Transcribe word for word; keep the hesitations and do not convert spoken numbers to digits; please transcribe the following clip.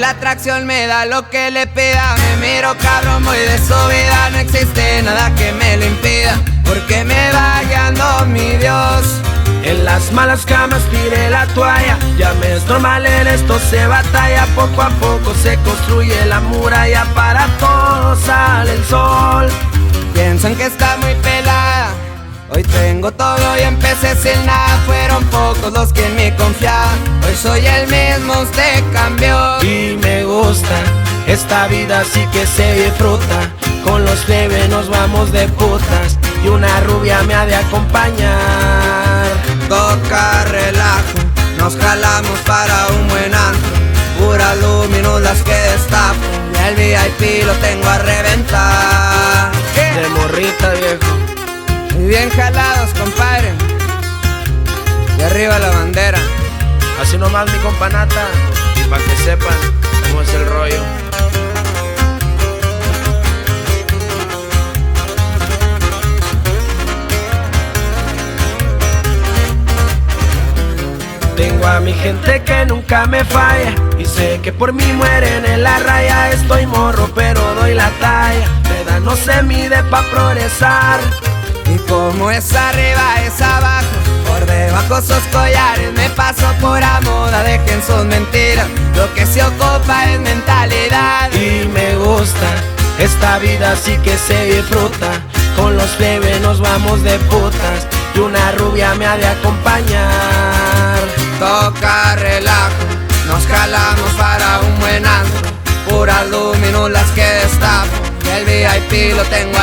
la atracción me da lo que le pida. Me miro cabrón, voy de su vida. No existe nada que me lo impida, porque me va guiando mi Dios. En las malas camas tiré la toalla. Ya me es normal, en esto se batalla. Poco a poco se construye la muralla. Para todos sale el sol. Piensan que está muy pelada. Hoy tengo todo y empecé sin nada. Fueron pocos los que en mí confiaban. Hoy soy el mismo, usted cambió. Y me gusta esta vida, así que se disfruta. Con los plebes nos vamos de putas y una rubia me ha de acompañar. Toca relajo, nos jalamos para un buen antro. Pura luminous las que destapo, y el V I P lo tengo a reventar. De morrita, viejo. Y bien jalados, compadre. Y arriba la bandera. Así nomás, mi companata, y pa' que sepan cómo es el rollo. Tengo a mi gente que nunca me falla, y sé que por mí mueren en la raya. Estoy morro pero doy la talla, la edad no se mide pa' progresar. Y como es arriba es abajo, por debajo esos collares. Me paso pura moda, dejen sus mentiras, lo que se ocupa es mentalidad. Y me gusta esta vida, así que se disfruta. Con los plebes nos vamos de putas y una rubia me ha de acompañar. Toca relajo, nos jalamos para un buen antro. Puras luminous las que destapo, y el V I P lo tengo